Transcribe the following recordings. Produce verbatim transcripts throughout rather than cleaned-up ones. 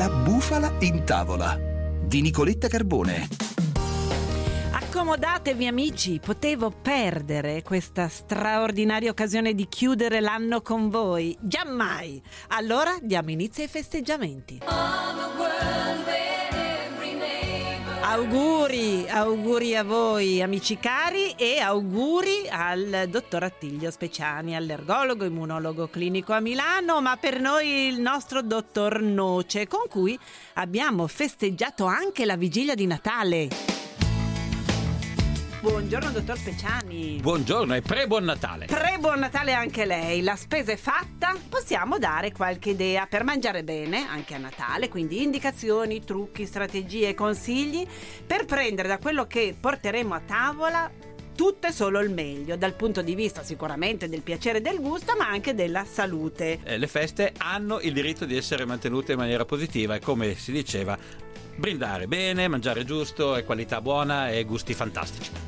La bufala in tavola di Nicoletta Carbone. Accomodatevi amici, potevo perdere questa straordinaria occasione di chiudere l'anno con voi? Giammai! Allora diamo inizio ai festeggiamenti. Auguri, auguri a voi amici cari e auguri al dottor Attilio Speciani, allergologo, immunologo clinico a Milano, ma per noi il nostro dottor Noce, con cui abbiamo festeggiato anche la vigilia di Natale. Buongiorno dottor Speciani. Buongiorno e pre-buon Natale. Pre-buon Natale anche lei. La spesa è fatta? Possiamo dare qualche idea per mangiare bene anche a Natale, quindi indicazioni, trucchi, strategie e consigli per prendere da quello che porteremo a tavola tutto e solo il meglio, dal punto di vista sicuramente del piacere e del gusto, ma anche della salute. Eh, le feste hanno il diritto di essere mantenute in maniera positiva e, come si diceva, brindare bene, mangiare giusto e qualità buona e gusti fantastici.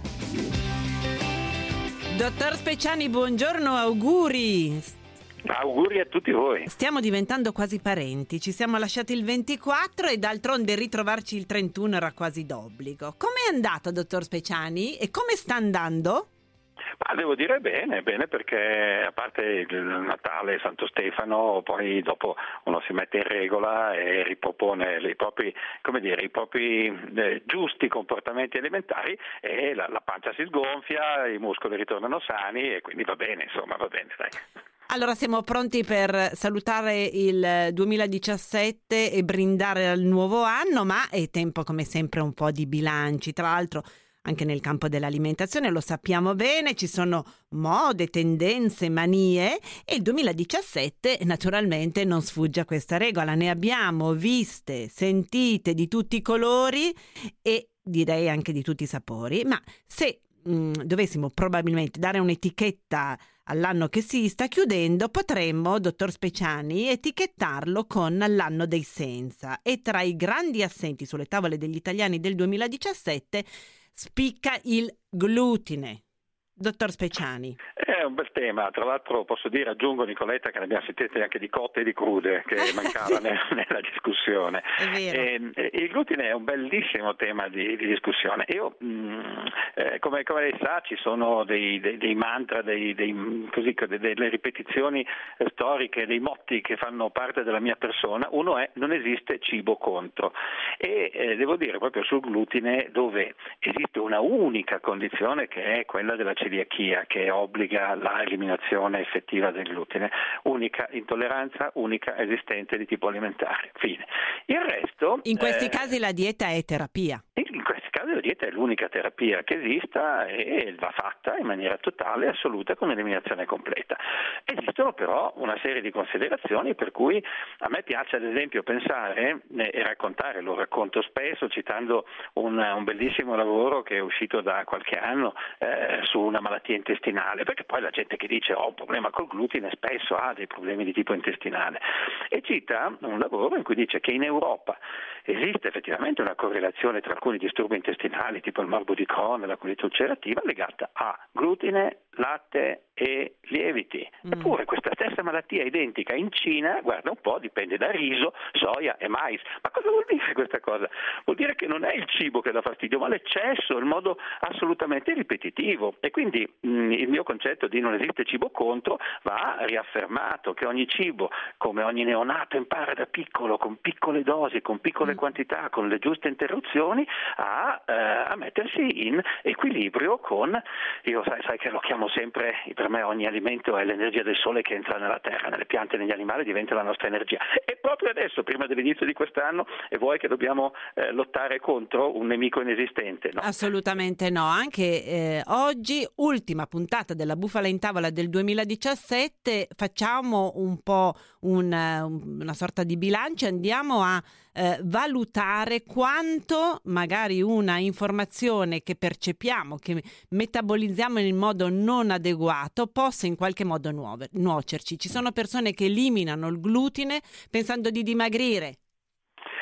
Dottor Speciani, buongiorno, auguri. Auguri a tutti voi. Stiamo diventando quasi parenti, ci siamo lasciati il ventiquattro e d'altronde ritrovarci il trentuno era quasi d'obbligo. Com'è andato, dottor Speciani, e come sta andando? Ma devo dire bene, bene perché a parte il Natale, Santo Stefano, poi dopo uno si mette in regola e ripropone i propri, come dire, i propri eh, giusti comportamenti alimentari e la, la pancia si sgonfia, i muscoli ritornano sani e quindi va bene, insomma va bene, dai. Allora siamo pronti per salutare il duemiladiciassette e brindare al nuovo anno, ma è tempo come sempre un po' di bilanci, tra l'altro. Anche nel campo dell'alimentazione lo sappiamo bene, ci sono mode, tendenze, manie e il duemiladiciassette naturalmente non sfugge a questa regola. Ne abbiamo viste, sentite di tutti i colori e direi anche di tutti i sapori, ma se mh, dovessimo probabilmente dare un'etichetta all'anno che si sta chiudendo, potremmo, dottor Speciani, etichettarlo con l'anno dei senza. E tra i grandi assenti sulle tavole degli italiani del duemiladiciassette spicca il glutine. Dottor Speciani. È un bel tema, tra l'altro posso dire, aggiungo Nicoletta, che ne abbiamo sentite anche di cotte e di crude che mancava sì. nella discussione. È vero. E, il glutine è un bellissimo tema di, di discussione. Io, mh, eh, come, come lei sa, ci sono dei, dei, dei mantra, dei, dei, così, delle ripetizioni storiche, dei motti che fanno parte della mia persona. Uno è: non esiste cibo contro. E eh, devo dire proprio sul glutine, dove esiste una unica condizione che è quella della celiachia, che obbliga la eliminazione effettiva del glutine, unica intolleranza, unica esistente di tipo alimentare. Fine. Il resto. In questi eh, casi la dieta è terapia. In questi casi la dieta è l'unica terapia che esista e va fatta in maniera totale, assoluta, con eliminazione completa. Esistono però una serie di considerazioni per cui a me piace ad esempio pensare e raccontare, lo racconto spesso citando un, un bellissimo lavoro che è uscito da qualche anno eh, su una malattia intestinale, perché poi la gente che dice ho un problema col glutine spesso ha dei problemi di tipo intestinale, e cita un lavoro in cui dice che in Europa esiste effettivamente una correlazione tra alcuni disturbi intestinali tipo il morbo di Crohn e la colite ulcerativa legata a glutine, latte e lieviti. Mm. Eppure questa stessa malattia identica in Cina, guarda un po', dipende da riso, soia e mais. Ma cosa vuol dire questa cosa? Vuol dire che non è il cibo che dà fastidio, ma l'eccesso, il modo assolutamente ripetitivo. E quindi mh, il mio concetto di non esiste cibo contro va riaffermato, che ogni cibo, come ogni neonato impara da piccolo, con piccole dosi, con piccole mm. quantità, con le giuste interruzioni, a, eh, a mettersi in equilibrio con, io sai, sai che lo chiamo sempre, per me ogni alimento è l'energia del sole che entra nella terra, nelle piante e negli animali diventa la nostra energia. E proprio adesso, prima dell'inizio di quest'anno, e vuoi che dobbiamo eh, lottare contro un nemico inesistente? No? Assolutamente no, anche eh, oggi, ultima puntata della Bufala in Tavola del duemiladiciassette, facciamo un po' un, una sorta di bilancio, andiamo a eh, valutare quanto magari una informazione che percepiamo, che metabolizziamo in modo non adeguato, possa in qualche modo nuove, nuocerci. Ci sono persone che eliminano il glutine pensando di dimagrire.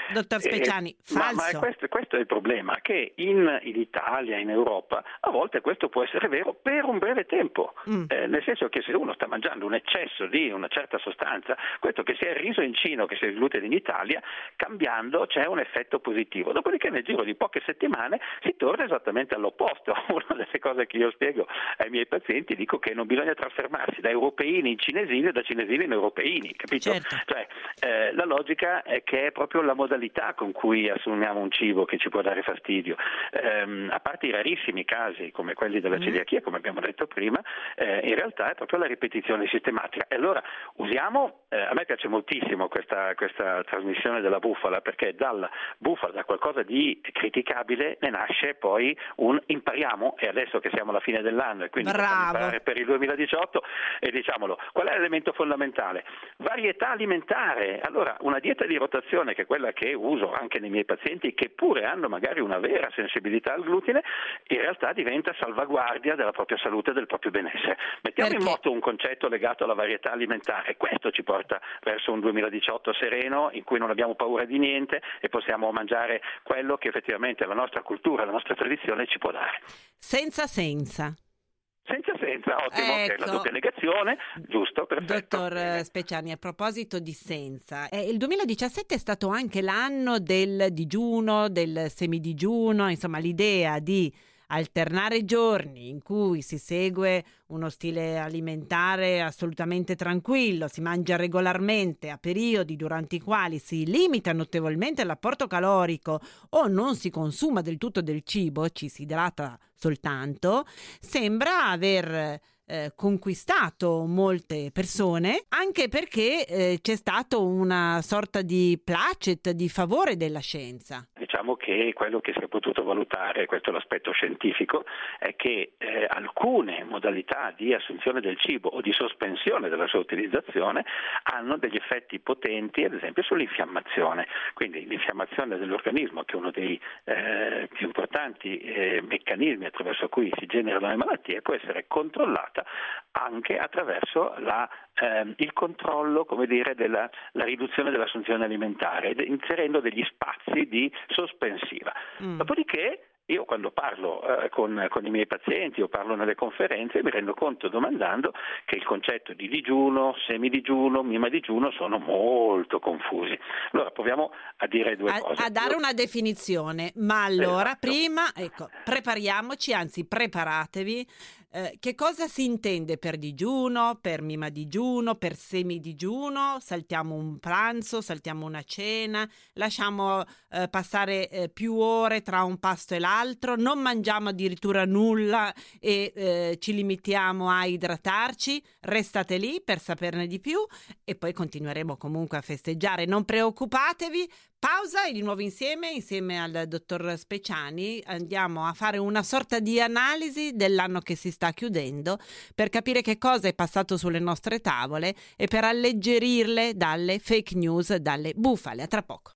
dottor Speciani, eh, falso. Ma, ma questo, questo è il problema, che in, in Italia, in Europa, a volte questo può essere vero per un breve tempo, mm. eh, nel senso che se uno sta mangiando un eccesso di una certa sostanza, questo che sia il riso incino che si glutine in Italia, cambiando c'è un effetto positivo. Dopodiché nel giro di poche settimane si torna esattamente all'opposto. Una delle cose che io spiego ai miei pazienti, dico che non bisogna trasformarsi da europeini in cinesini o da cinesini in europeini, capito? Certo. Cioè, eh, la logica è che è proprio la modalità con cui assumiamo un cibo che ci può dare fastidio. Eh, a parte i rarissimi casi come quelli della celiachia, come abbiamo detto prima, eh, in realtà è proprio la ripetizione sistematica. E allora usiamo, eh, a me piace moltissimo questa, questa trasmissione della bufala, perché dalla bufala, da qualcosa di criticabile, ne nasce poi un impariamo, e adesso che siamo alla fine dell'anno e quindi Bravo. possiamo imparare per il duemiladiciotto, e diciamolo, qual è l'elemento fondamentale? Varietà alimentare. Allora, una dieta di rotazione, che è quella che uso anche nei miei pazienti, che pure hanno magari una vera sensibilità al glutine, in realtà diventa salvaguardia della propria salute e del proprio benessere. Mettiamo Perché? in moto un concetto legato alla varietà alimentare, questo ci porta verso un duemiladiciotto sereno, in cui non abbiamo paura di niente e possiamo mangiare quello che effettivamente la nostra cultura, la nostra tradizione ci può dare. Senza senza. Senza senza, ottimo, Ecco. che è la doppia negazione, giusto, perfetto. Dottor Speciani, a proposito di senza, eh, il duemiladiciassette è stato anche l'anno del digiuno, del semidigiuno, insomma l'idea di alternare giorni in cui si segue uno stile alimentare assolutamente tranquillo, si mangia regolarmente a periodi durante i quali si limita notevolmente l'apporto calorico o non si consuma del tutto del cibo, ci si idrata soltanto, sembra aver eh, conquistato molte persone, anche perché eh, c'è stato una sorta di placet, di favore della scienza. Diciamo che quello che si è potuto valutare, questo è l'aspetto scientifico, è che eh, alcune modalità di assunzione del cibo o di sospensione della sua utilizzazione hanno degli effetti potenti, ad esempio sull'infiammazione. Quindi l'infiammazione dell'organismo, che è uno dei eh, più importanti eh, meccanismi attraverso cui si generano le malattie, può essere controllata anche attraverso la, ehm, il controllo, come dire, della la riduzione dell'assunzione alimentare, inserendo degli spazi di sospensiva. Mm. Dopodiché io quando parlo eh, con, con i miei pazienti o parlo nelle conferenze mi rendo conto domandando che il concetto di digiuno, semidigiuno, mimadigiuno sono molto confusi. Allora proviamo a dire due a, cose. A dare Io... una definizione, ma allora esatto. prima, ecco, prepariamoci, anzi preparatevi. Eh, che cosa si intende per digiuno, per mimadigiuno, per semidigiuno? Saltiamo un pranzo, saltiamo una cena, lasciamo eh, passare eh, più ore tra un pasto e l'altro, non mangiamo addirittura nulla e eh, ci limitiamo a idratarci. Restate lì per saperne di più e poi continueremo comunque a festeggiare. Non preoccupatevi. Pausa e di nuovo insieme, insieme al dottor Speciani, andiamo a fare una sorta di analisi dell'anno che si sta chiudendo per capire che cosa è passato sulle nostre tavole e per alleggerirle dalle fake news, dalle bufale. A tra poco.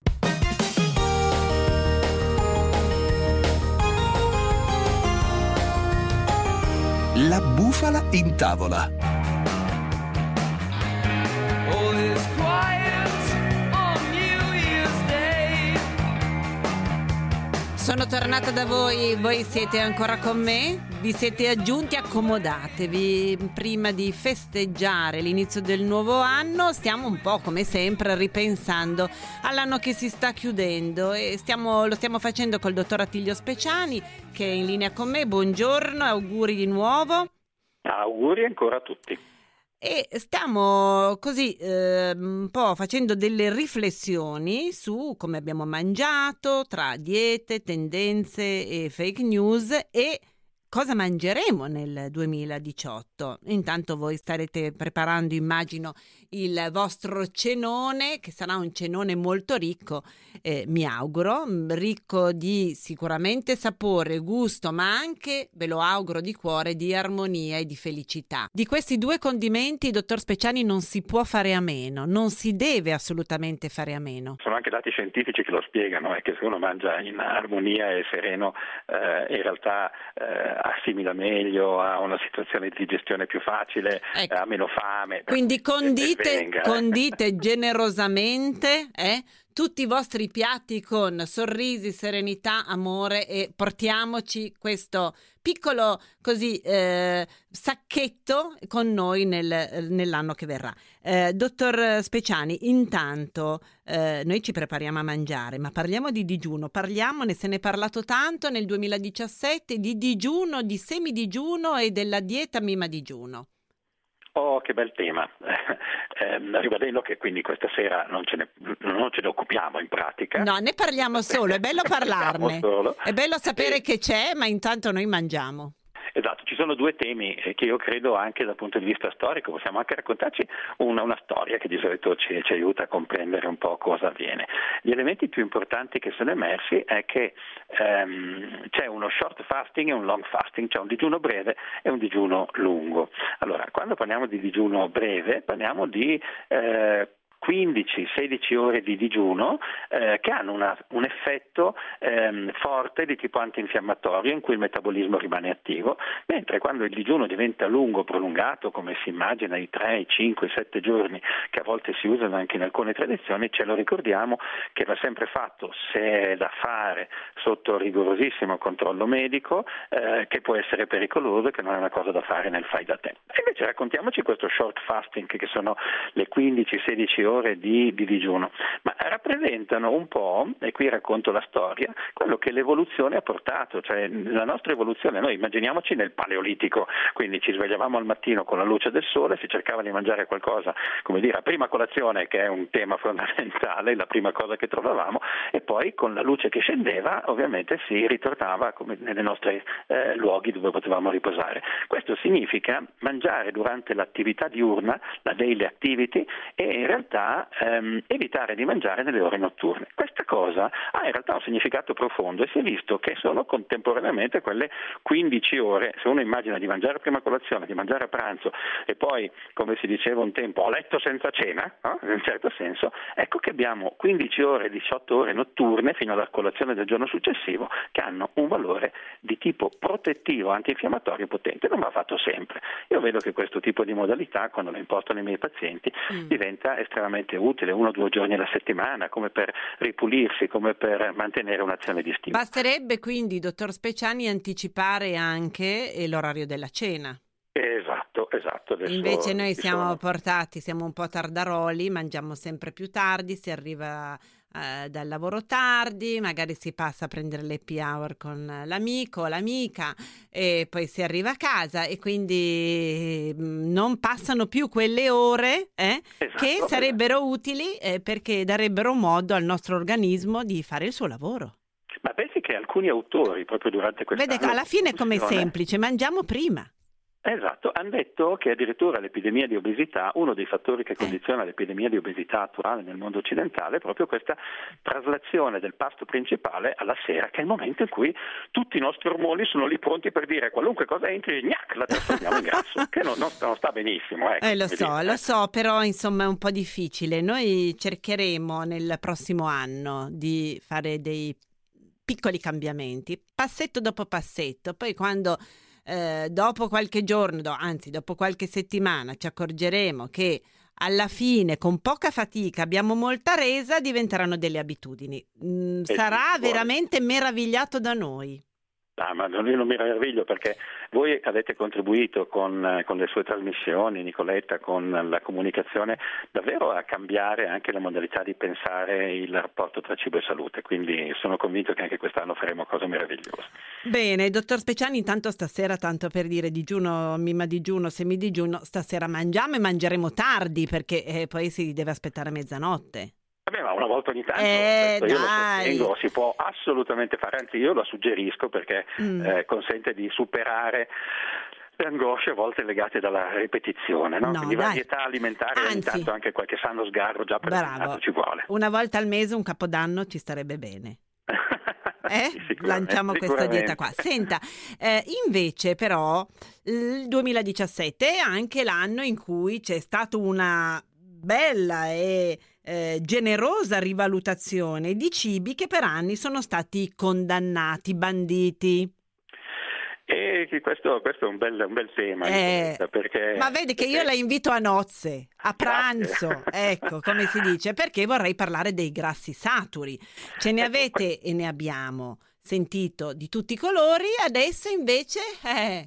La bufala in tavola. Sono tornata da voi, voi siete ancora con me? Vi siete aggiunti? Accomodatevi. Prima di festeggiare l'inizio del nuovo anno stiamo un po' come sempre ripensando all'anno che si sta chiudendo e stiamo, lo stiamo facendo col dottor Attilio Speciani che è in linea con me. Buongiorno, auguri di nuovo. Auguri ancora a tutti. E stiamo così eh, un po' facendo delle riflessioni su come abbiamo mangiato, tra diete, tendenze e fake news e cosa mangeremo nel duemiladiciotto. Intanto voi starete preparando, immagino, il vostro cenone, che sarà un cenone molto ricco, eh, mi auguro, ricco di sicuramente sapore, gusto, ma anche, ve lo auguro di cuore, di armonia e di felicità. Di questi due condimenti, dottor Speciani, non si può fare a meno, non si deve assolutamente fare a meno. Sono anche dati scientifici che lo spiegano, è che se uno mangia in armonia e sereno, eh, in realtà eh, assimila meglio, ha una situazione di digestione più facile, ecco. Ha meno fame. Quindi condite, venga, condite generosamente eh, tutti i vostri piatti con sorrisi, serenità, amore, e portiamoci questo piccolo così eh, sacchetto con noi nel, nell'anno che verrà. Eh, dottor Speciani, intanto eh, noi ci prepariamo a mangiare, ma parliamo di digiuno, parliamone, se ne è parlato tanto nel duemiladiciassette, di digiuno, di semidigiuno e della dieta Mima Digiuno. Oh, che bel tema. Eh, ribadendo che quindi questa sera non ce, ne, non ce ne occupiamo in pratica. No, ne parliamo solo, è bello parlarne. È bello sapere e... che c'è, ma intanto noi mangiamo. Esatto, ci sono due temi che io credo anche dal punto di vista storico possiamo anche raccontarci una, una storia che di solito ci, ci aiuta a comprendere un po' cosa avviene. Gli elementi più importanti che sono emersi è che ehm, c'è uno short fasting e un long fasting, c'è un digiuno breve e un digiuno lungo. Allora, quando parliamo di digiuno breve parliamo di eh, quindici sedici ore di digiuno eh, che hanno una, un effetto ehm, forte di tipo antinfiammatorio in cui il metabolismo rimane attivo, mentre quando il digiuno diventa lungo, prolungato, come si immagina i tre, cinque, sette giorni che a volte si usano anche in alcune tradizioni, ce lo ricordiamo che va sempre fatto, se è da fare, sotto rigorosissimo controllo medico, eh, che può essere pericoloso e che non è una cosa da fare nel fai da te. E invece raccontiamoci questo short fasting, che sono le quindici sedici ore Di, di digiuno, ma rappresentano un po', e qui racconto la storia, quello che l'evoluzione ha portato, cioè la nostra evoluzione. Noi immaginiamoci nel Paleolitico, quindi ci svegliavamo al mattino con la luce del sole, si cercava di mangiare qualcosa, come dire, a prima colazione, che è un tema fondamentale, la prima cosa che trovavamo, e poi con la luce che scendeva ovviamente si ritornava come nelle nostre eh, luoghi dove potevamo riposare. Questo significa mangiare durante l'attività diurna, la daily activity, e in realtà Ehm, evitare di mangiare nelle ore notturne. Questa cosa ha in realtà un significato profondo e si è visto che sono contemporaneamente quelle quindici ore. Se uno immagina di mangiare prima colazione, di mangiare a pranzo e poi, come si diceva un tempo, a letto senza cena, no? In un certo senso, ecco che abbiamo quindici ore, diciotto ore notturne fino alla colazione del giorno successivo che hanno un valore di tipo protettivo, antinfiammatorio potente. Non va fatto sempre. Io vedo che questo tipo di modalità, quando lo impostano i miei pazienti, mm. diventa estremamente utile, uno o due giorni alla settimana, come per ripulirsi, come per mantenere un'azione di stimolo. Basterebbe quindi, dottor Speciani, anticipare anche l'orario della cena. Esatto, esatto. Adesso invece noi siamo sono... portati, siamo un po' tardaroli, mangiamo sempre più tardi, si arriva eh, dal lavoro tardi, magari si passa a prendere l'happy hour con l'amico o l'amica e poi si arriva a casa e quindi mh, non passano più quelle ore eh, esatto, che sarebbero esatto. utili eh, perché darebbero modo al nostro organismo di fare il suo lavoro. Ma pensi che alcuni autori proprio durante questa Vede, alla fine com'è semplice, mangiamo prima. Esatto, hanno detto che addirittura l'epidemia di obesità, uno dei fattori che condiziona l'epidemia di obesità attuale nel mondo occidentale è proprio questa traslazione del pasto principale alla sera, che è il momento in cui tutti i nostri ormoni sono lì pronti per dire qualunque cosa entri, gnac, la trasformiamo in grasso, che non, non, non sta benissimo. Ecco, eh, lo so, dire. lo so, però insomma è un po' difficile. Noi cercheremo nel prossimo anno di fare dei piccoli cambiamenti, passetto dopo passetto, poi quando... Eh, dopo qualche giorno, do, anzi dopo qualche settimana ci accorgeremo che alla fine con poca fatica abbiamo molta resa, diventeranno delle abitudini. Mm, sarà veramente meravigliato da noi. Ah, ma io non mi meraviglio perché voi avete contribuito con, con le sue trasmissioni, Nicoletta, con la comunicazione, davvero a cambiare anche la modalità di pensare il rapporto tra cibo e salute, quindi sono convinto che anche quest'anno faremo cose meravigliose. Bene, dottor Speciani, intanto stasera, tanto per dire digiuno, mima digiuno, semidigiuno, stasera mangiamo e mangeremo tardi perché eh, poi si deve aspettare mezzanotte. Vabbè, ma una volta ogni tanto, eh, io dai. lo sostengo, si può assolutamente fare, anzi io lo suggerisco perché mm. eh, consente di superare le angosce a volte legate dalla ripetizione, no? No, Quindi dai. varietà alimentare, ogni tanto anche qualche sano sgarro già per ci vuole. Una volta al mese un capodanno ci starebbe bene. Eh? Sì, lanciamo questa dieta qua. Senta, eh, invece però il duemiladiciassette è anche l'anno in cui c'è stata una bella e eh, generosa rivalutazione di cibi che per anni sono stati condannati, banditi. E che, che questo, questo è un bel, un bel tema, Eh, perché, ma vedi che perché... io la invito a nozze, a pranzo, ecco, come si dice, perché vorrei parlare dei grassi saturi. Ce ne Ecco, avete e ne abbiamo sentito di tutti i colori, adesso invece eh,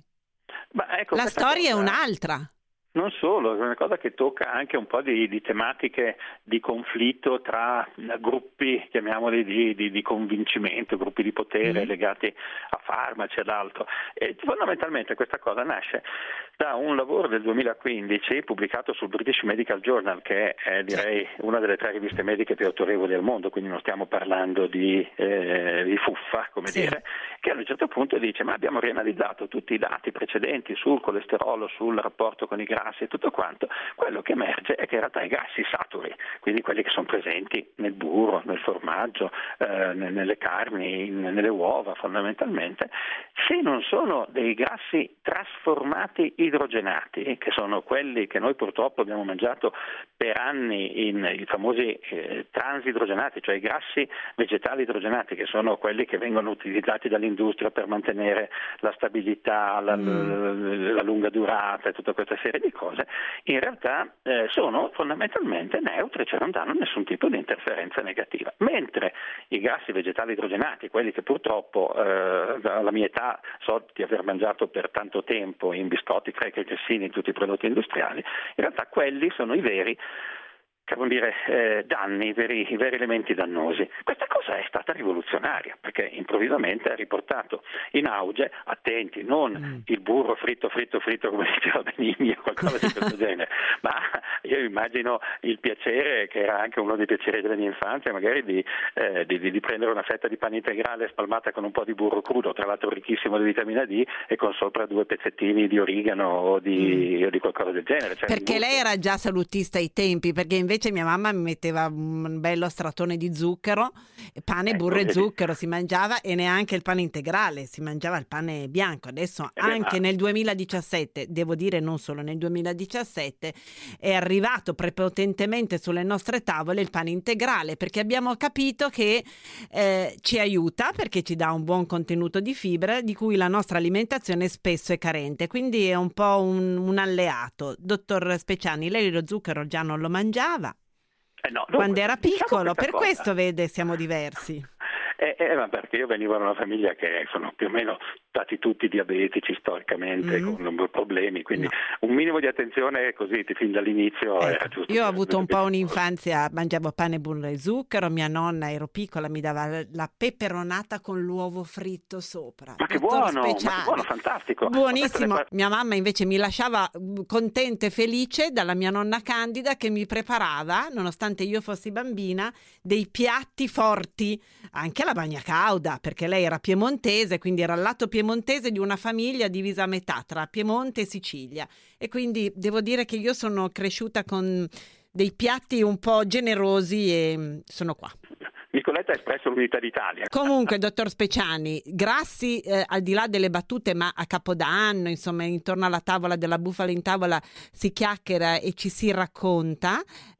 Ma ecco, la questa storia è cosa- un'altra. Non solo, è una cosa che tocca anche un po' di, di tematiche di conflitto tra gruppi, chiamiamoli di, di, di convincimento, gruppi di potere Mm. legati a farmaci ed altro. E fondamentalmente questa cosa nasce da un lavoro del duemilaquindici pubblicato sul British Medical Journal, che è direi una delle tre riviste mediche più autorevoli al mondo, quindi non stiamo parlando di, eh, di fuffa, come Sì. dire, che a un certo punto dice: ma abbiamo rianalizzato tutti i dati precedenti sul colesterolo, sul rapporto con i grassi e tutto quanto. Quello che emerge è che in realtà i grassi saturi, quindi quelli che sono presenti nel burro, nel formaggio, eh, nelle carni, in, nelle uova fondamentalmente, se non sono dei grassi trasformati idrogenati, che sono quelli che noi purtroppo abbiamo mangiato per anni, in, i famosi eh, transidrogenati, cioè i grassi vegetali idrogenati, che sono quelli che vengono utilizzati dall'industria per mantenere la stabilità, la, Mm. la, la lunga durata e tutta questa serie di cose, in realtà eh, sono fondamentalmente neutri, cioè non danno nessun tipo di interferenza negativa. Mentre i grassi vegetali idrogenati, quelli che purtroppo eh, alla mia età so di aver mangiato per tanto tempo in biscotti, cracker, grissini, in tutti i prodotti industriali, in realtà quelli sono i veri che vuol dire eh, danni, i veri, i veri elementi dannosi. Questa cosa è stata rivoluzionaria, perché improvvisamente ha riportato in auge, attenti, non Mm. il burro fritto, fritto, fritto come diceva Benigni o qualcosa di questo genere, ma io immagino il piacere, che era anche uno dei piaceri della mia infanzia, magari di, eh, di, di prendere una fetta di pane integrale spalmata con un po' di burro crudo, tra l'altro ricchissimo di vitamina D, e con sopra due pezzettini di origano o di, Mm. o di qualcosa del genere. Cioè, Perché il lei gusto- era già salutista ai tempi, perché invece mia mamma mi metteva un bello stratone di zucchero, pane, Ecco, burro e vedi. zucchero si mangiava, e neanche il pane integrale, si mangiava il pane bianco. Adesso Eh beh, anche ma- nel duemiladiciassette, devo dire non solo nel duemiladiciassette, è arrivato prepotentemente sulle nostre tavole il pane integrale, perché abbiamo capito che eh, ci aiuta, perché ci dà un buon contenuto di fibra di cui la nostra alimentazione spesso è carente, quindi è un po' un, un alleato. Dottor Speciani, lei lo zucchero già non lo mangiava Eh no, dunque, quando era diciamo piccolo, questa per cosa. questo vede siamo diversi. Eh, eh, ma perché io venivo da una famiglia che sono più o meno stati tutti diabetici storicamente, Mm. con problemi, quindi No. un minimo di attenzione così fin dall'inizio Ecco, era giusto. io ho per- avuto un po' per- un'infanzia, mangiavo pane, burro e zucchero, mia nonna, ero piccola, mi dava la peperonata con l'uovo fritto sopra. Ma che Dottor buono, ma che Speciali. buono, fantastico. Buonissimo. Ma queste Mia mamma invece mi lasciava mm, contenta e felice dalla mia nonna Candida, che mi preparava, nonostante io fossi bambina, dei piatti forti, anche la bagna cauda, perché lei era piemontese, quindi era il lato piemontese di una famiglia divisa a metà tra Piemonte e Sicilia, e quindi devo dire che io sono cresciuta con dei piatti un po' generosi e mm, sono qua. Nicoletta ha espresso l'unità d'Italia. Comunque, dottor Speciani, grassi, eh, al di là delle battute, ma a Capodanno, insomma, intorno alla tavola della bufala in tavola si chiacchiera e ci si racconta.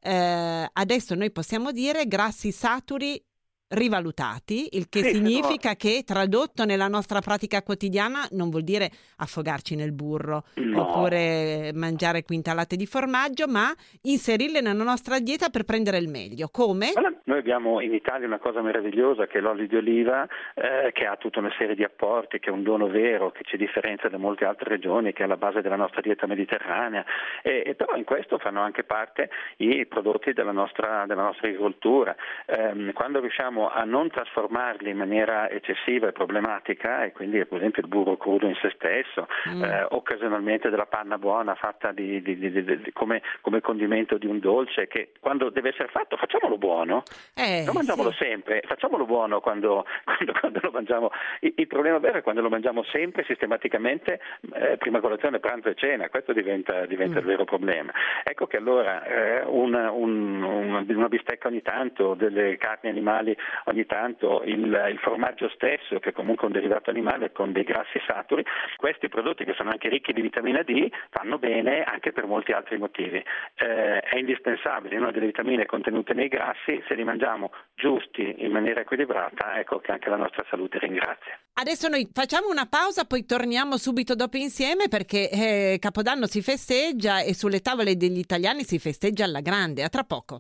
Eh, adesso noi possiamo dire grassi saturi rivalutati, il che Sì, significa no. che tradotto nella nostra pratica quotidiana non vuol dire affogarci nel burro No. oppure mangiare quintalate di formaggio, ma inserirle nella nostra dieta per prendere il meglio. Come? Guarda, noi abbiamo in Italia una cosa meravigliosa, che è l'olio di oliva, eh, che ha tutta una serie di apporti, che è un dono vero, che ci differenzia da molte altre regioni, che è alla base della nostra dieta mediterranea, e, e però in questo fanno anche parte i prodotti della nostra, della nostra agricoltura. Eh, quando riusciamo a non trasformarli in maniera eccessiva e problematica, e quindi per esempio il burro crudo in se stesso, Mm. eh, occasionalmente della panna buona fatta di, di, di, di, di, come, come condimento di un dolce, che quando deve essere fatto facciamolo buono, Eh, non mangiamolo sì. sempre, facciamolo buono quando, quando, quando lo mangiamo. Il, il problema vero è quando lo mangiamo sempre sistematicamente, eh, prima colazione, pranzo e cena, questo diventa, diventa Mm. il vero problema. Ecco che allora eh, una, un, una, una bistecca ogni tanto, delle carni animali ogni tanto il, il formaggio stesso, che è comunque un derivato animale con dei grassi saturi, questi prodotti che sono anche ricchi di vitamina D fanno bene anche per molti altri motivi. Eh, è indispensabile, una delle vitamine contenute nei grassi, se li mangiamo giusti in maniera equilibrata, ecco che anche la nostra salute ringrazia. Adesso noi facciamo una pausa, poi torniamo subito dopo insieme, perché eh, Capodanno si festeggia e sulle tavole degli italiani si festeggia alla grande. A tra poco.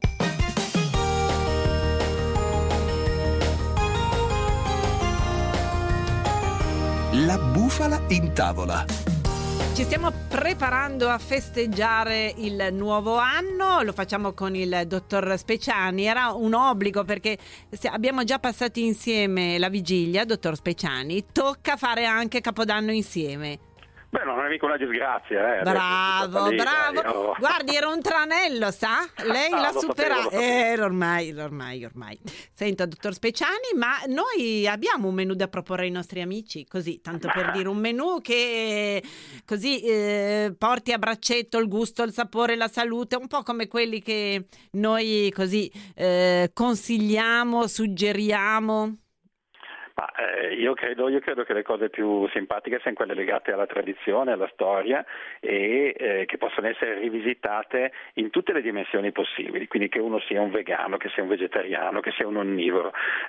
La bufala in tavola. Ci stiamo preparando a festeggiare il nuovo anno, lo facciamo con il dottor Speciani. Era un obbligo perché abbiamo già passato insieme la vigilia, dottor Speciani, tocca fare anche Capodanno insieme. Beh, non è mica una disgrazia, eh. Bravo, lì, bravo. Dai, oh. Guardi, era un tranello, sa? Lei Ah, l'ha lo superato. sapevo, lo sapevo. Eh, ormai, ormai, ormai. Senta, dottor Speciani, ma noi abbiamo un menù da proporre ai nostri amici, così, tanto per dire, un menù che così eh, porti a braccetto il gusto, il sapore, la salute, un po' come quelli che noi così eh, consigliamo, suggeriamo. Ma, eh, io, credo, io credo che le cose più simpatiche siano quelle legate alla tradizione, alla storia e eh, che possono essere rivisitate in tutte le dimensioni possibili, quindi che uno sia un vegano, che sia un vegetariano, che sia un onnivoro.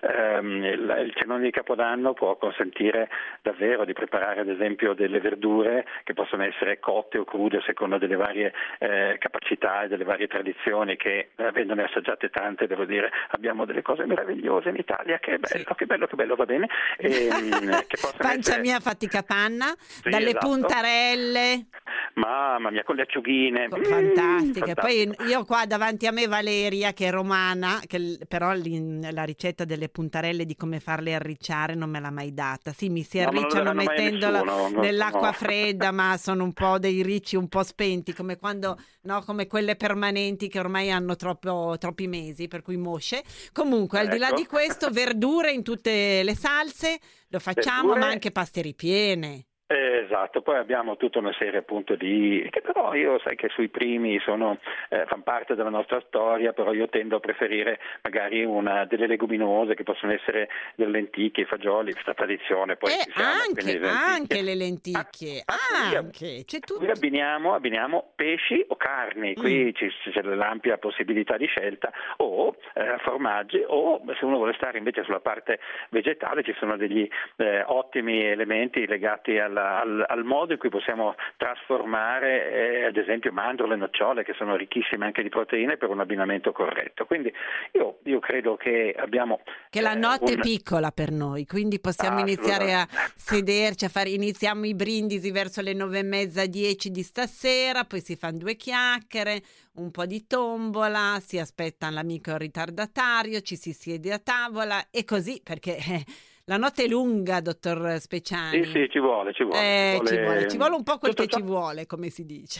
Um, il, il cenone di Capodanno può consentire davvero di preparare ad esempio delle verdure che possono essere cotte o crude secondo delle varie eh, capacità e delle varie tradizioni che, avendone assaggiate tante, devo dire, abbiamo delle cose meravigliose in Italia. Che bello, sì. che bello, che bello, va bene. E, che pancia essere... mia faticapanna, sì, dalle esatto. puntarelle, mamma mia, con le acciughine, fantastiche. Mm, poi io qua davanti a me Valeria, che è romana, che però la ricetta delle puntarelle di come farle arricciare non me l'ha mai data. Sì, mi si arricciano no, mettendola nessuno, nell'acqua no. fredda, ma sono un po' dei ricci un po' spenti, come quando no, come quelle permanenti che ormai hanno troppo, troppi mesi, per cui mosce. Comunque, al ecco. di là di questo, verdure in tutte le salse, lo facciamo, verdure... ma anche paste ripiene. Esatto, poi abbiamo tutta una serie appunto di, che però io sai che sui primi sono, eh, fanno parte della nostra storia, però io tendo a preferire magari una delle leguminose che possono essere delle lenticchie, i fagioli, questa tradizione. Poi eh, ci siamo, anche, le anche le lenticchie, ah, anche, c'è tutto. Qui abbiniamo, abbiniamo pesci o carni, qui mm. ci, c'è l'ampia possibilità di scelta, o eh, formaggi, o se uno vuole stare invece sulla parte vegetale ci sono degli eh, ottimi elementi legati alla Al, al modo in cui possiamo trasformare eh, ad esempio mandorle e nocciole, che sono ricchissime anche di proteine, per un abbinamento corretto. Quindi io, io credo che abbiamo che la notte eh, un... è piccola per noi, quindi possiamo iniziare a sederci, a fare, iniziamo i brindisi verso le nove e mezza, dieci di stasera, poi si fanno due chiacchiere, un po' di tombola, si aspetta l'amico ritardatario, ci si siede a tavola e così, perché eh, la notte è lunga, dottor Speciani. Sì, sì, ci vuole, ci vuole. Eh, ci, vuole... ci vuole, ci vuole un po' quel Tutto che ciò... ci vuole, come si dice.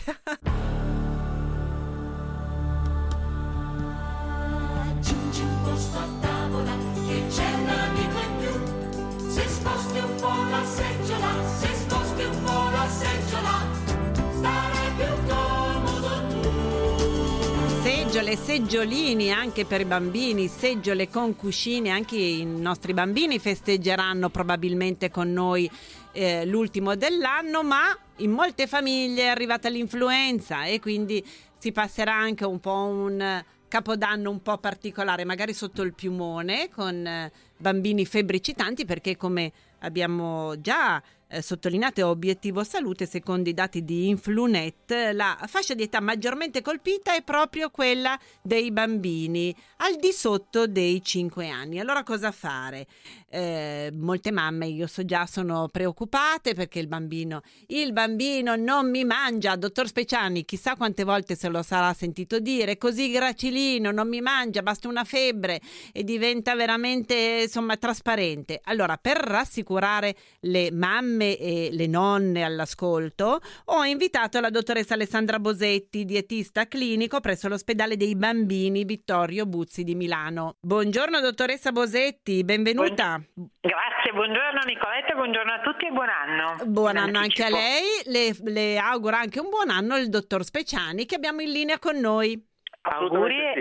Aggiungi un posto a tavola, che c'è un amico in più. Se sposti un po' la seggiola, se sposti un po' la seggiola, starai più comodo tu. Seggiole, seggiolini anche per i bambini, seggiole con cuscini, anche i nostri bambini festeggeranno probabilmente con noi eh, l'ultimo dell'anno, ma in molte famiglie è arrivata l'influenza e quindi si passerà anche un po' un Capodanno un po' particolare, magari sotto il piumone con eh, bambini febbricitanti, perché come abbiamo già eh, sottolineato obiettivo salute, secondo i dati di Influnet, la fascia di età maggiormente colpita è proprio quella dei bambini al di sotto dei cinque anni. Allora cosa fare? Eh, molte mamme, io so già, sono preoccupate perché il bambino il bambino non mi mangia, dottor Speciani, chissà quante volte se lo sarà sentito dire, così gracilino, non mi mangia, basta una febbre e diventa veramente insomma trasparente. Allora, per rassicurare le mamme e le nonne all'ascolto, ho invitato la dottoressa Alessandra Bosetti, dietista clinico presso l'ospedale dei bambini Vittorio Buzzi di Milano. Buongiorno dottoressa Bosetti, benvenuta. Grazie, buongiorno Nicoletta, buongiorno a tutti e buon anno. Buon anno anche a lei, le, le auguro anche un buon anno il dottor Speciani che abbiamo in linea con noi. Auguri, sì.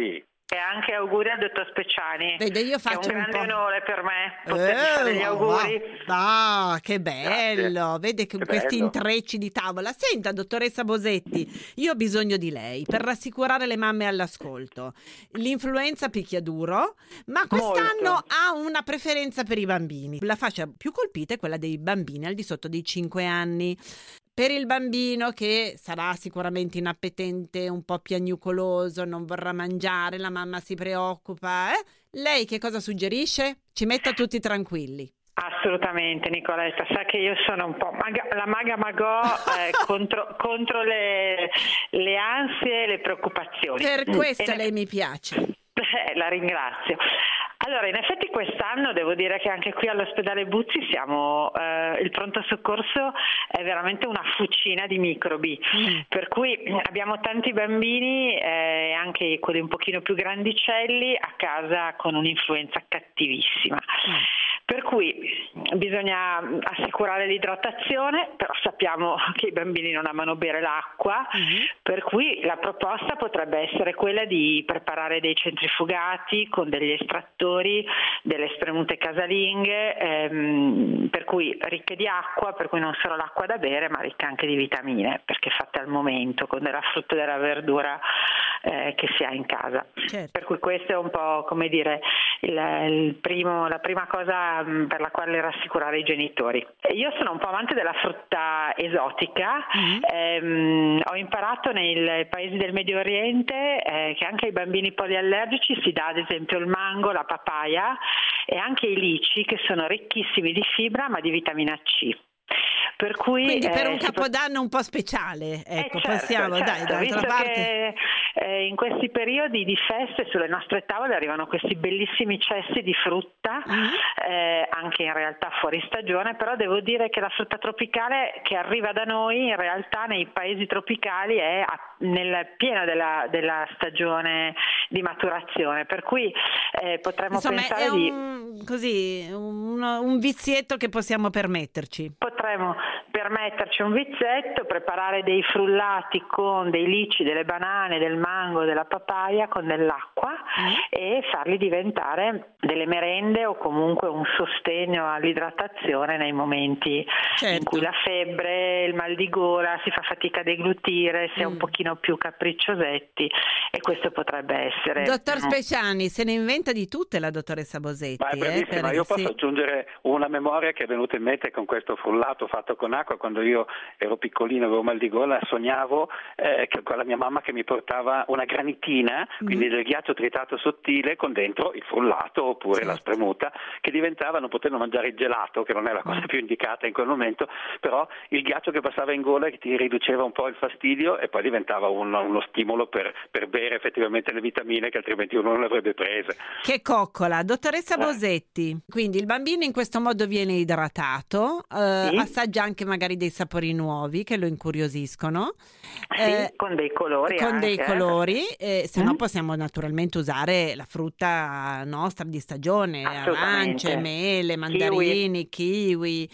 E anche auguri al dottor Speciani. Vede, io faccio che è un un grande po'... onore per me potergli Eh, fare gli ma- auguri. Ah, che bello! Grazie. Vede che Che questi bello. intrecci di tavola. Senta, dottoressa Bosetti, io ho bisogno di lei per rassicurare le mamme all'ascolto. L'influenza picchia duro, ma quest'anno Molto. ha una preferenza per i bambini. La fascia più colpita è quella dei bambini al di sotto dei cinque anni. Per il bambino che sarà sicuramente inappetente, un po' piagnucoloso, non vorrà mangiare, la mamma si preoccupa, eh? Lei che cosa suggerisce? Ci metta tutti tranquilli. Assolutamente, Nicoletta, sa che io sono un po' maga- la maga magò eh, contro, contro le, le ansie e le preoccupazioni. Per questo E ne- lei mi piace. Eh, la ringrazio. Allora, in effetti quest'anno devo dire che anche qui all'ospedale Buzzi siamo, eh, il pronto soccorso è veramente una fucina di microbi, Mm. per cui abbiamo tanti bambini, eh, anche quelli un pochino più grandicelli, a casa con un'influenza cattivissima. Per cui bisogna assicurare l'idratazione, però sappiamo che i bambini non amano bere l'acqua, Mhm. per cui la proposta potrebbe essere quella di preparare dei centrifugati con degli estrattori, delle spremute casalinghe, ehm, per cui ricche di acqua, per cui non solo l'acqua da bere, ma ricca anche di vitamine, perché fatte al momento, con della frutta e della verdura eh, che si ha in casa. Certo. Per cui questo è un po', come dire, il, il primo, la prima cosa mh, per la quale rassicurare i genitori. E io sono un po' amante della frutta esotica, Mhm. ehm, ho imparato nei paesi del Medio Oriente eh, che anche ai bambini poliallergici si dà ad esempio il mango, la papaya e anche i lici, che sono ricchissimi di fibra ma di vitamina C. Per cui, Quindi per eh, un si pot- capodanno un po' speciale, eh, ecco, certo, possiamo, dai, certo, d'altra visto parte... che eh, in questi periodi di feste sulle nostre tavole arrivano questi bellissimi cesti di frutta, Mhm. eh, anche in realtà fuori stagione, però devo dire che la frutta tropicale che arriva da noi in realtà nei paesi tropicali è a- nel pieno della, della stagione di maturazione, per cui eh, potremmo Insomma, pensare è di... un, così, un, un vizietto che possiamo permetterci. Potremmo permetterci un vizietto, preparare dei frullati con dei lici, delle banane, del mango, della papaya con dell'acqua Mm. e farli diventare delle merende o comunque un sostegno all'idratazione nei momenti in Certo. cui la febbre, il mal di gola, si fa fatica a deglutire, si è un Mm. pochino più capricciosetti, e questo potrebbe essere... Dottor mm, Speciani, se ne inventa di tutte la dottoressa Bosetti. Ma è eh, bravissima, per- io posso sì. aggiungere una memoria che è venuta in mente con questo frullato fatto con acqua. Quando io ero piccolino, avevo mal di gola, sognavo eh, che con la mia mamma che mi portava una granitina, quindi del ghiaccio tritato sottile con dentro il frullato oppure Certo. la spremuta, che diventava, non potendo mangiare il gelato, che non è la cosa Mm. più indicata in quel momento, però il ghiaccio che passava in gola che ti riduceva un po' il fastidio e poi diventava un- uno stimolo per, per bere effettivamente le vitamine che altrimenti uno non le avrebbe prese. Che coccola, dottoressa Eh. Bosetti. Quindi il bambino in questo modo viene idratato, eh, Sì. assaggia anche magari dei sapori nuovi che lo incuriosisco, sì, eh, con dei colori con anche, dei eh. colori, eh, se no Mm. possiamo naturalmente usare la frutta nostra di stagione, Assolutamente. arance, mele, mandarini, kiwi,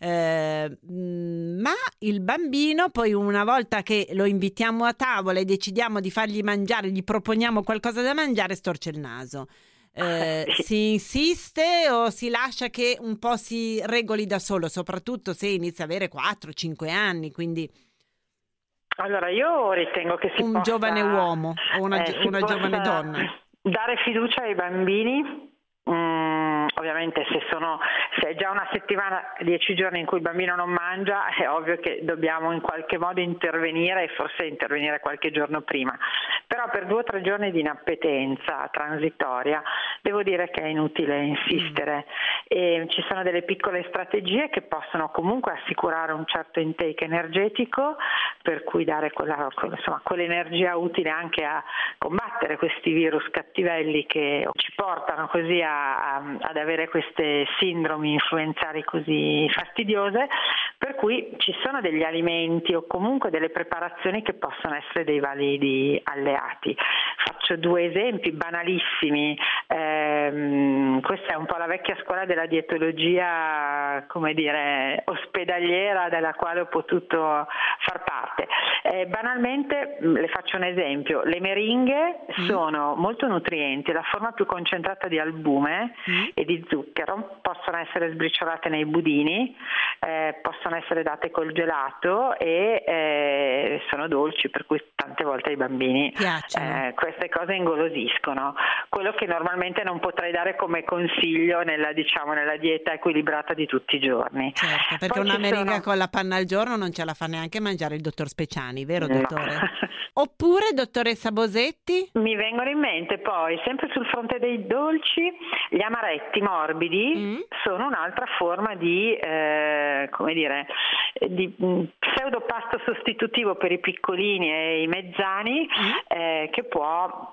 eh, mm, ma il bambino poi una volta che lo invitiamo a tavola e decidiamo di fargli mangiare, gli proponiamo qualcosa da mangiare, storce il naso. Eh, Sì. si insiste o si lascia che un po' si regoli da solo, soprattutto se inizia a avere quattro cinque anni, quindi Allora, io ritengo che si un possa, giovane uomo o una, eh, gio- si una possa giovane donna. dare fiducia ai bambini. Mm, ovviamente se sono se è già una settimana, dieci giorni in cui il bambino non mangia, è ovvio che dobbiamo in qualche modo intervenire e forse intervenire qualche giorno prima. Però per due o tre giorni di inappetenza transitoria devo dire che è inutile insistere. E ci sono delle piccole strategie che possono comunque assicurare un certo intake energetico, per cui dare quella, insomma, quell'energia utile anche a combattere questi virus cattivelli che ci portano così a, a, ad avere queste sindromi influenzali così fastidiose, per cui ci sono degli alimenti o comunque delle preparazioni che possono essere dei validi alleati. faccio due esempi banalissimi. Eh, questa è un po' la vecchia scuola della dietologia, come dire, ospedaliera, della quale ho potuto far parte. Eh, banalmente le faccio un esempio: le meringhe mm. sono molto nutrienti, la forma più concentrata di albume mm. e di zucchero, possono essere sbriciolate nei budini, eh, possono essere date col gelato e eh, sono dolci, per cui tante volte ai bambini eh, queste cose ingolosiscono. Quello che normalmente non potrei dare come consiglio nella, diciamo, nella dieta equilibrata di tutti i giorni. Certo, perché Poi una meringa sono... con la panna al giorno non ce la fa neanche mangiare il dottor Speciani, vero dottore? No. Oppure dottoressa Bosetti? Mi vengono in mente poi, sempre sul fronte dei dolci, gli amaretti morbidi mm. sono un'altra forma di, eh, come dire, di pseudo pasto sostitutivo per i piccolini e i mezzani mm. eh, che può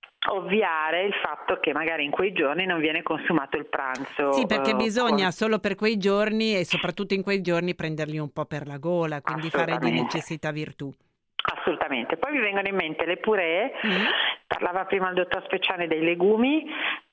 ovviare il fatto che magari in quei giorni non viene consumato il pranzo. Sì, perché uh, bisogna con... solo per quei giorni e soprattutto in quei giorni prenderli un po' per la gola, quindi fare di necessità virtù. Assolutamente. Poi mi vengono in mente le puree, mm. parlava prima il dottor Speciani dei legumi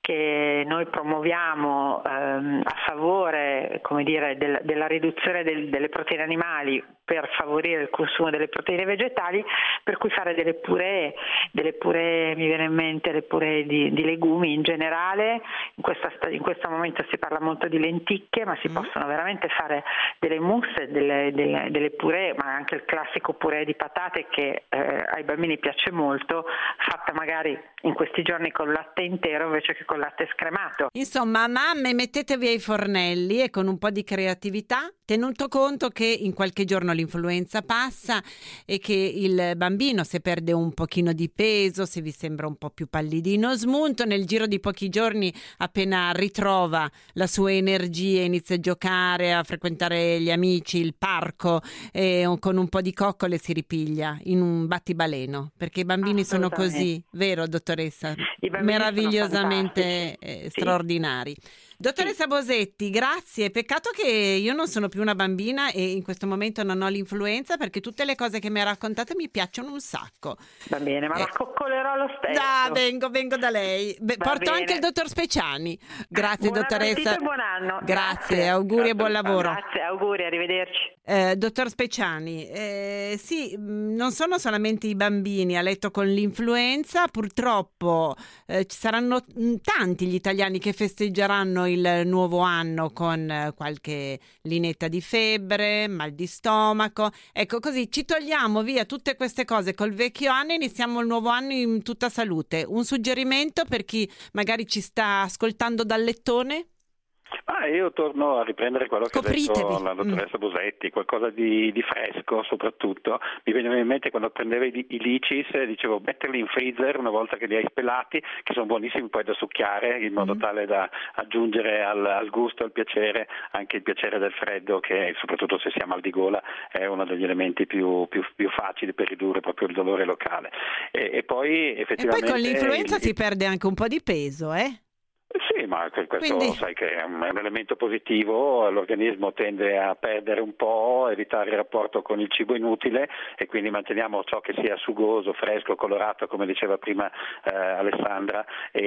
che noi promuoviamo ehm, a favore, come dire, del, della riduzione del, delle proteine animali per favorire il consumo delle proteine vegetali, per cui fare delle puree, delle puree, mi viene in mente le puree di, di legumi in generale. In, questa, in questo momento si parla molto di lenticchie, ma si mm. possono veramente fare delle mousse, delle, delle, delle puree, ma anche il classico puree di patate che eh, ai bambini piace molto, fatta magari in questi giorni con latte intero invece che con latte scremato. Insomma, mamme, mettetevi ai fornelli e con un po' di creatività, tenuto conto che in qualche giorno l'influenza passa e che il bambino, se perde un pochino di peso, se vi sembra un po' più pallidino smunto, nel giro di pochi giorni, appena ritrova la sua energia, inizia a giocare, a frequentare gli amici, il parco, e con un po' di coccole si ripiglia in un battibaleno, perché i bambini sono così, vero dottoressa? Meravigliosamente Eh, sì. straordinari. Dottoressa sì. Bosetti, grazie. Peccato che io non sono più una bambina e in questo momento non ho l'influenza, perché tutte le cose che mi ha raccontato mi piacciono un sacco. Va bene, ma eh. la coccolerò lo stesso. Da, vengo, vengo da lei. Beh, porto bene. Anche il dottor Speciani. Grazie, buon dottoressa. E buon anno. Grazie, grazie. auguri grazie. E buon lavoro. Grazie, auguri, arrivederci. Eh, dottor Speciani, eh, sì, non sono solamente i bambini a letto con l'influenza, purtroppo eh, ci saranno tanti gli italiani che festeggeranno il nuovo anno con eh, qualche linetta di febbre, mal di stomaco. Ecco, così ci togliamo via tutte queste cose col vecchio anno e iniziamo il nuovo anno in tutta salute. Un suggerimento per chi magari ci sta ascoltando dal lettone? Ah, io torno a riprendere quello che Copritevi. ha detto la dottoressa mm. Bosetti, qualcosa di, di fresco soprattutto. Mi veniva in mente quando prendevo i, i licis, dicevo metterli in freezer una volta che li hai spelati, che sono buonissimi poi da succhiare, in modo mm. tale da aggiungere al, al gusto, al piacere, anche il piacere del freddo, che soprattutto se si ha mal di gola è uno degli elementi più, più, più facili per ridurre proprio il dolore locale. E, e poi effettivamente... E poi con l'influenza il, si perde anche un po' di peso, eh? Sì, ma questo Quindi... sai che è un elemento positivo, l'organismo tende a perdere un po', evitare il rapporto con il cibo inutile e quindi manteniamo ciò che sia sugoso, fresco, colorato, come diceva prima eh, Alessandra, e,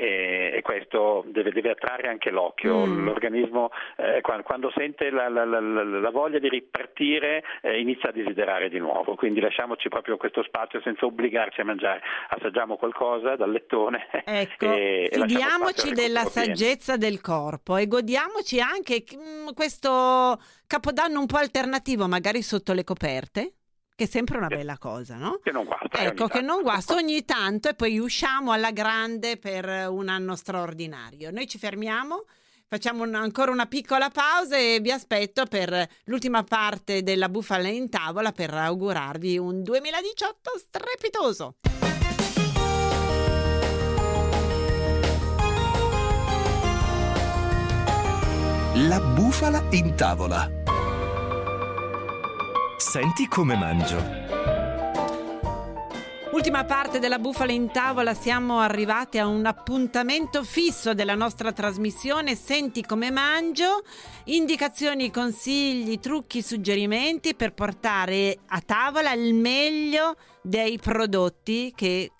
e, e questo deve, deve attrarre anche l'occhio. Mm. L'organismo eh, quando, quando sente la, la, la, la voglia di ripartire eh, inizia a desiderare di nuovo, quindi lasciamoci proprio questo spazio senza obbligarci a mangiare, assaggiamo qualcosa dal lettone. Ecco, e, fidiamoci e della saggezza del corpo e godiamoci anche mh, questo Capodanno un po' alternativo, magari sotto le coperte, che è sempre una bella cosa, no? Che non guasta. Ecco, che tanto. non guasta ogni tanto e poi usciamo alla grande per un anno straordinario. Noi ci fermiamo, facciamo un, ancora una piccola pausa e vi aspetto per l'ultima parte della Bufala in tavola per augurarvi un duemiladiciotto strepitoso. La bufala in tavola. Senti come mangio. Ultima parte della Bufala in tavola, siamo arrivati a un appuntamento fisso della nostra trasmissione. Senti come mangio, indicazioni, consigli, trucchi, suggerimenti per portare a tavola il meglio dei prodotti che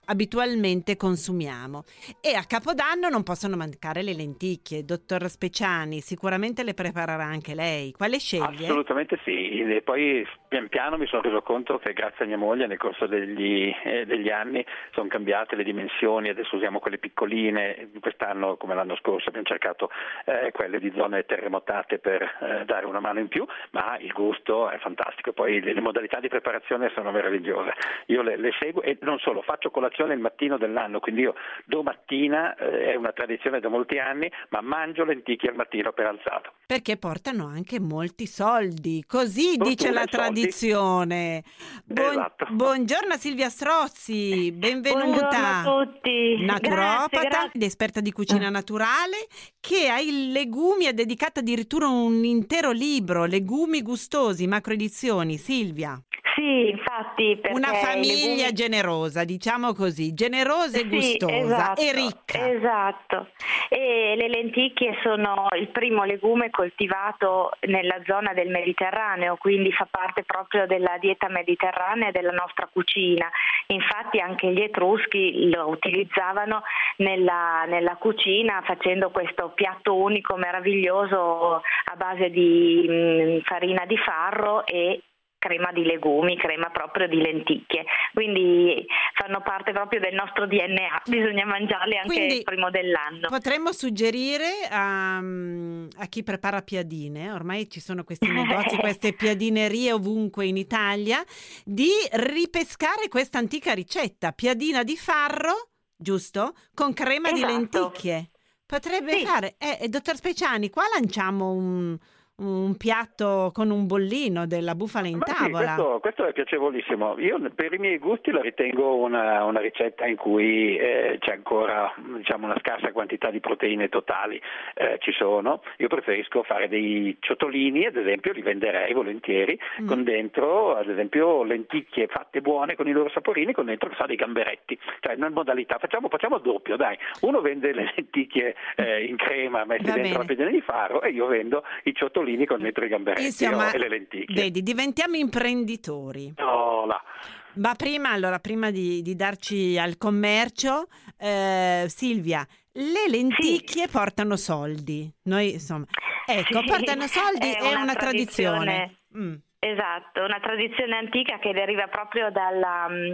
abitualmente consumiamo. E a Capodanno non possono mancare le lenticchie. Dottor Speciani, sicuramente le preparerà anche lei. Quale sceglie? Assolutamente sì, e poi pian piano mi sono reso conto che grazie a mia moglie nel corso degli, eh, degli anni sono cambiate le dimensioni, adesso usiamo quelle piccoline, quest'anno come l'anno scorso abbiamo cercato eh, quelle di zone terremotate per eh, dare una mano in più, ma il gusto è fantastico, poi le, le modalità di preparazione sono meravigliose, io le, le seguo e non solo, faccio colazione il mattino dell'anno, quindi io domattina, eh, è una tradizione da molti anni, ma mangio lenticchie al mattino per alzato. Perché portano anche molti soldi, così Fortuna dice la e soldi. tradizione. Buon- Esatto. Buongiorno a Silvia Strozzi, benvenuta. Buongiorno a tutti. Naturopata Grazie, grazie. ed esperta di cucina naturale, che ai legumi ha dedicato addirittura un intero libro, Legumi gustosi, macroedizioni. Silvia. Sì, infatti, perché Una i famiglia legumi- generosa, diciamo così, generosa e Sì, gustosa esatto, e ricca. Esatto. E le lenticchie sono il primo legume coltivato nella zona del Mediterraneo, quindi fa parte proprio della dieta mediterranea e della nostra cucina. Infatti anche gli Etruschi lo utilizzavano nella, nella cucina facendo questo piatto unico meraviglioso a base di mh, farina di farro e crema di legumi, crema proprio di lenticchie, quindi fanno parte proprio del nostro D N A, bisogna mangiarli anche Quindi il primo dell'anno. Potremmo suggerire a, a chi prepara piadine, ormai ci sono questi negozi, queste piadinerie ovunque in Italia, di ripescare questa antica ricetta, piadina di farro, giusto? Con crema di Esatto. lenticchie. Potrebbe Sì. fare, eh, eh, dottor Speciani, qua lanciamo un... un piatto con un bollino della bufala in Ma sì, tavola. questo, questo è piacevolissimo. Io per i miei gusti la ritengo una, una ricetta in cui eh, c'è ancora diciamo, una scarsa quantità di proteine totali. Eh, ci sono. Io preferisco fare dei ciotolini, ad esempio, li venderei volentieri, Mm. con dentro, ad esempio, lenticchie fatte buone con i loro saporini, con dentro so, dei gamberetti. Cioè, in modalità, facciamo, facciamo doppio, dai. Uno vende le lenticchie eh, in crema messe Va dentro bene. la piadina di farro e io vendo i ciotolini con dentro i gamberetti Insomma, oh, e le lenticchie. vedi, diventiamo imprenditori. Oh, là. Ma prima, allora, prima di, di darci al commercio, eh, Silvia, le lenticchie portano soldi. Noi, insomma, ecco, Sì, portano soldi, è, una, tradizione. Mm. Esatto, una tradizione antica che deriva proprio dalla, mh,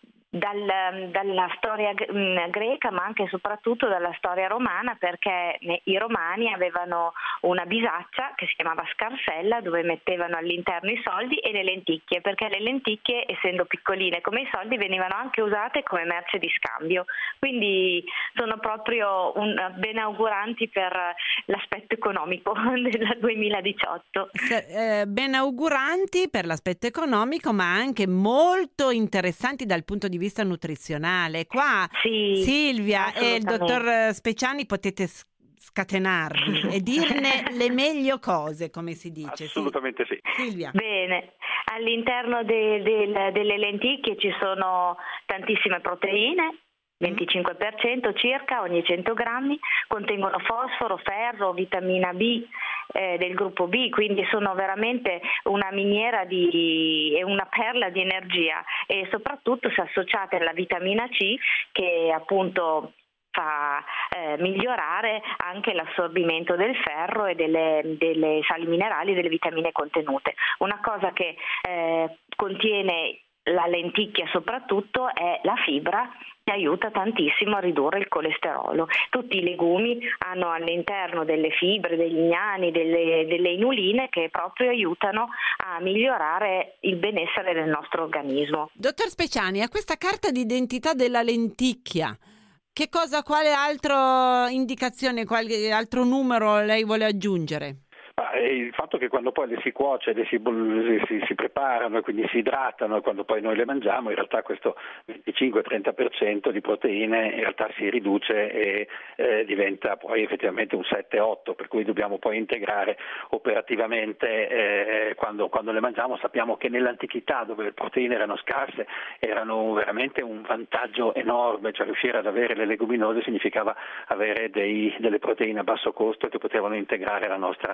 dal- dalla storia gre- mh, greca, ma anche e soprattutto dalla storia romana, perché ne- i romani avevano una bisaccia che si chiamava scarsella, dove mettevano all'interno i soldi e le lenticchie, perché le lenticchie, essendo piccoline come i soldi, venivano anche usate come merce di scambio. Quindi sono proprio un, benauguranti per l'aspetto economico del duemiladiciotto. Se- eh, benauguranti per l'aspetto economico, ma anche molto interessanti dal punto di vista nutrizionale. Qua Sì, Silvia e il assolutamente. dottor Speciani potete s- scatenarvi e dirne le meglio cose, come si dice. Sì. Assolutamente sì. Silvia. Bene, all'interno de- del- delle lenticchie ci sono tantissime proteine, venticinque per cento circa ogni cento grammi, contengono fosforo, ferro, vitamina B eh, del gruppo B, quindi sono veramente una miniera di, e una perla di energia, e soprattutto se associate alla vitamina C, che appunto fa eh, migliorare anche l'assorbimento del ferro e delle, delle sali minerali e delle vitamine contenute. Una cosa che eh, contiene la lenticchia soprattutto è la fibra, che aiuta tantissimo a ridurre il colesterolo. Tutti i legumi hanno all'interno delle fibre, degli lignani, delle, delle inuline che proprio aiutano a migliorare il benessere del nostro organismo. Dottor Speciani, a questa carta d'identità della lenticchia, che cosa, quale altro indicazione, quale altro numero lei vuole aggiungere? Ah, e il fatto che quando poi le si cuoce, le si, si, si preparano e quindi si idratano e quando poi noi le mangiamo, in realtà questo venticinque trenta per cento di proteine in realtà si riduce e eh, diventa poi effettivamente un sette otto, per cui dobbiamo poi integrare operativamente eh, quando, quando le mangiamo. Sappiamo che nell'antichità, dove le proteine erano scarse, erano veramente un vantaggio enorme, cioè riuscire ad avere le leguminose significava avere dei, delle proteine a basso costo che potevano integrare la nostra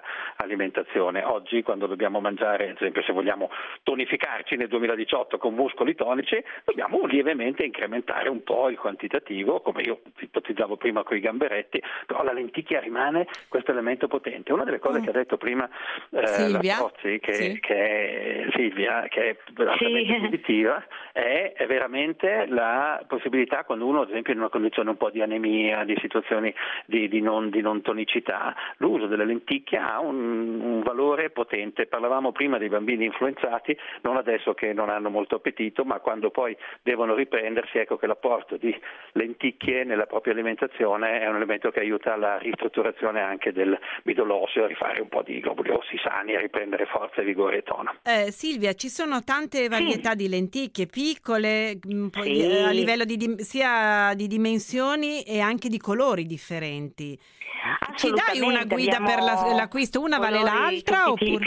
alimentazione. Oggi, quando dobbiamo mangiare, ad esempio se vogliamo tonificarci nel duemiladiciotto con muscoli tonici, dobbiamo lievemente incrementare un po' il quantitativo, come io ipotizzavo prima con i gamberetti, però la lenticchia rimane questo elemento potente. Una delle cose mm. che ha detto prima eh, Silvia, la Strozzi, che, sì. che è Silvia, che è altamente sì. positiva, è, è veramente la possibilità, quando uno ad esempio in una condizione un po' di anemia, di situazioni di, di, non, di non tonicità, l'uso delle lenticchie ha un, un valore potente. Parlavamo prima dei bambini influenzati, non adesso che non hanno molto appetito, ma quando poi devono riprendersi, ecco che l'apporto di lenticchie nella propria alimentazione è un elemento che aiuta alla ristrutturazione anche del midollo osseo, a rifare un po' di globuli rossi sani, a riprendere forza, vigore e tono. Eh, Silvia, ci sono tante varietà sì. di lenticchie, piccole, un po' Sì. di, a livello di, di sia di dimensioni e anche di colori differenti. Ci dai una guida per la, l'acquisto? Una vale l'altra? Oppure...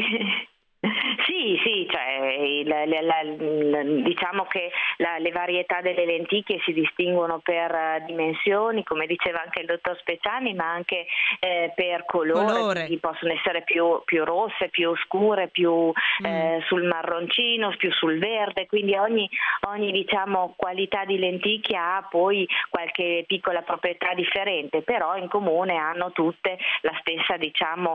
Sì, sì, cioè, il, la, la, la, diciamo che la, le varietà delle lenticchie si distinguono per dimensioni, come diceva anche il dottor Speciani, ma anche eh, per colore, colore. Quindi possono essere più, più rosse, più scure, più mm. eh, sul marroncino, più sul verde, quindi ogni, ogni diciamo, qualità di lenticchia ha poi qualche piccola proprietà differente, però in comune hanno tutte la stessa diciamo,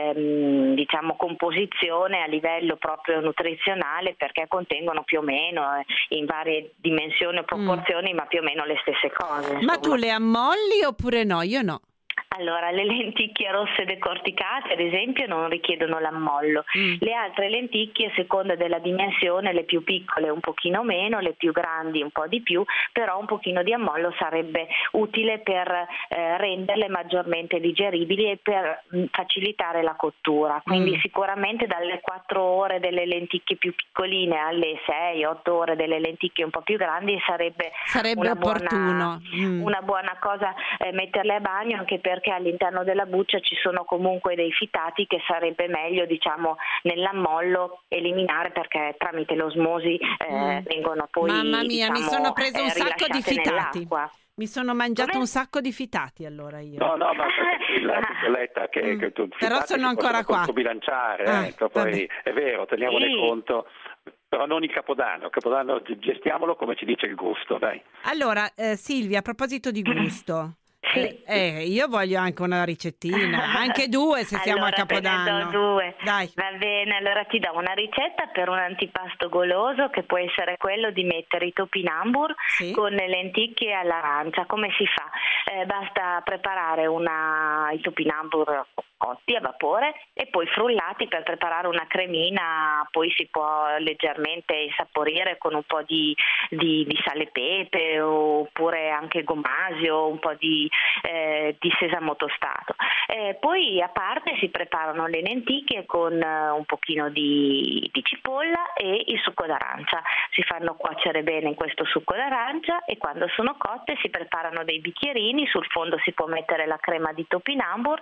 ehm, diciamo composizione a livello proprio nutrizionale, perché contengono più o meno eh, in varie dimensioni o proporzioni, mm. ma più o meno le stesse cose. Ma insomma. tu le ammolli oppure no? Io no. Allora, le lenticchie rosse decorticate, ad esempio, non richiedono l'ammollo. Mm. Le altre lenticchie, a seconda della dimensione, le più piccole un pochino meno, le più grandi un po' di più, però un pochino di ammollo sarebbe utile per eh, renderle maggiormente digeribili e per mh, facilitare la cottura. Quindi mm. sicuramente dalle quattro ore delle lenticchie più piccoline alle sei otto ore delle lenticchie un po' più grandi sarebbe, sarebbe una opportuno. Buona, mm. una buona cosa eh, metterle a bagno, anche perché che all'interno della buccia ci sono comunque dei fitati che sarebbe meglio diciamo nell'ammollo eliminare, perché tramite l'osmosi eh, mm. vengono poi mamma mia diciamo, mi sono preso un eh, sacco di fitati nell'acqua. Mi sono mangiato Come? un sacco di fitati allora io. No, no, ma la piccoletta che, mm. che tu, però sono ancora qua. Bilanciare, ah, ecco, poi è vero, teniamone sì. conto. Però non il Capodanno, il Capodanno gestiamolo come ci dice il gusto, dai. Allora, eh, Silvia, a proposito di gusto, Sì. eh, eh, io voglio anche una ricettina, anche due se siamo allora, a Capodanno. Te ne do due. Dai. Va bene, allora ti do una ricetta per un antipasto goloso, che può essere quello di mettere i topinambur sì. con le lenticchie all'arancia. Come si fa? Eh, basta preparare una, i topinambur cotti a vapore e poi frullati per preparare una cremina, poi si può leggermente insaporire con un po' di, di, di sale e pepe, oppure anche gomasio, un po' di, eh, di sesamo tostato. Eh, poi a parte si preparano le lenticchie con eh, un pochino di, di cipolla e il succo d'arancia. Si fanno cuocere bene in questo succo d'arancia e quando sono cotte si preparano dei bicchierini, sul fondo si può mettere la crema di topinambur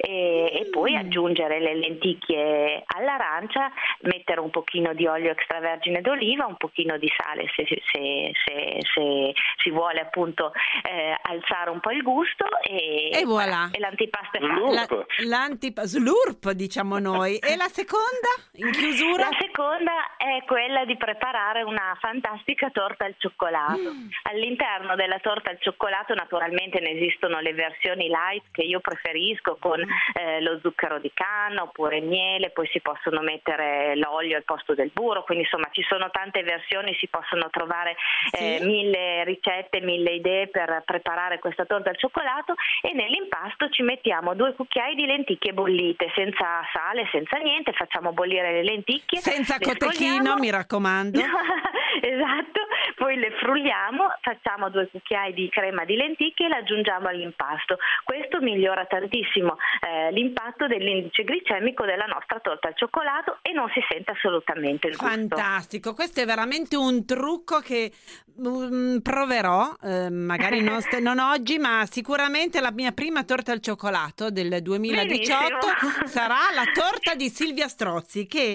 e e poi aggiungere le lenticchie all'arancia, mettere un pochino di olio extravergine d'oliva, un pochino di sale se, se, se, se si vuole appunto eh, alzare un po' il gusto e, e voilà. E l'antipasto è fatto. La, l'antipa- slurp diciamo noi. E la seconda in chiusura? La seconda è quella di preparare una fantastica torta al cioccolato. Mm. All'interno della torta al cioccolato naturalmente ne esistono le versioni light che io preferisco con eh, lo zucchero di canna oppure miele, poi si possono mettere l'olio al posto del burro, quindi insomma ci sono tante versioni, si possono trovare sì. eh, mille ricette, mille idee per preparare questa torta al cioccolato. E nell'impasto ci mettiamo due cucchiai di lenticchie bollite, senza sale, senza niente, facciamo bollire le lenticchie senza le cotechino, scogliamo. mi raccomando. Esatto, poi le frulliamo, facciamo due cucchiai di crema di lenticchie e la aggiungiamo all'impasto. Questo migliora tantissimo eh, l'impatto dell'indice glicemico della nostra torta al cioccolato e non si sente assolutamente il gusto. Fantastico, questo è veramente un trucco che um, proverò, eh, magari non, st- non oggi, ma sicuramente la mia prima torta al cioccolato del duemiladiciotto Benissimo. sarà la torta di Silvia Strozzi, che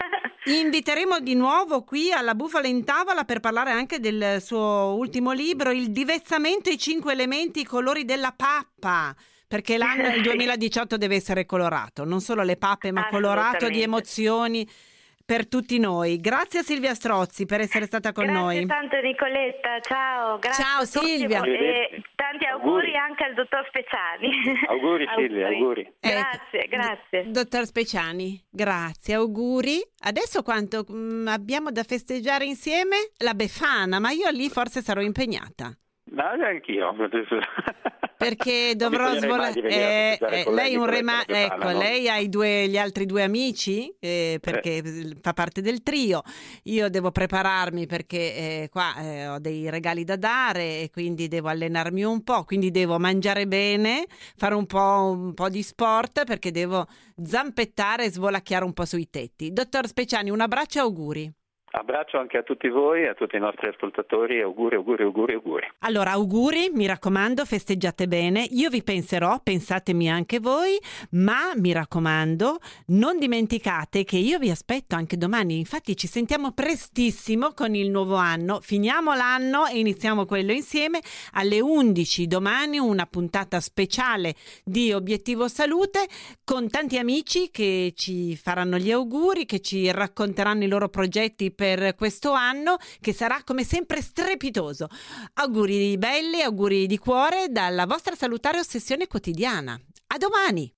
inviteremo di nuovo qui alla Bufala in Tavola per parlare anche del suo ultimo libro, Il divezzamento, i cinque elementi, i colori della pappa. perché l'anno il duemiladiciotto deve essere colorato, non solo le pappe, ma colorato di emozioni per tutti noi. Grazie a Silvia Strozzi per essere stata con Grazie noi. Grazie tanto Nicoletta, ciao. Grazie ciao a tutti Silvia. e tanti auguri, auguri anche al dottor Speciani. Auguri Silvia, auguri. Eh, grazie, grazie. D- dottor Speciani, grazie, auguri. Adesso quanto mh, abbiamo da festeggiare insieme? La Befana, ma io lì forse sarò impegnata. No, anch'io. Perché dovrò svolare. Eh, eh, lei un rema- ecco, no? Lei ha i due, gli altri due amici eh, perché eh. fa parte del trio. Io devo prepararmi perché eh, qua eh, ho dei regali da dare e quindi devo allenarmi un po'. Quindi devo mangiare bene, fare un po', un po' di sport perché devo zampettare e svolacchiare un po' sui tetti. Dottor Speciani, un abbraccio e auguri. Abbraccio anche a tutti voi, a tutti i nostri ascoltatori, auguri, auguri, auguri, auguri. Allora, auguri, mi raccomando, festeggiate bene, io vi penserò, pensatemi anche voi, ma mi raccomando, non dimenticate che io vi aspetto anche domani, infatti ci sentiamo prestissimo con il nuovo anno, finiamo l'anno e iniziamo quello insieme alle undici, domani una puntata speciale di Obiettivo Salute con tanti amici che ci faranno gli auguri, che ci racconteranno i loro progetti per questo anno che sarà come sempre strepitoso. Auguri belli, auguri di cuore dalla vostra salutare ossessione quotidiana. A domani!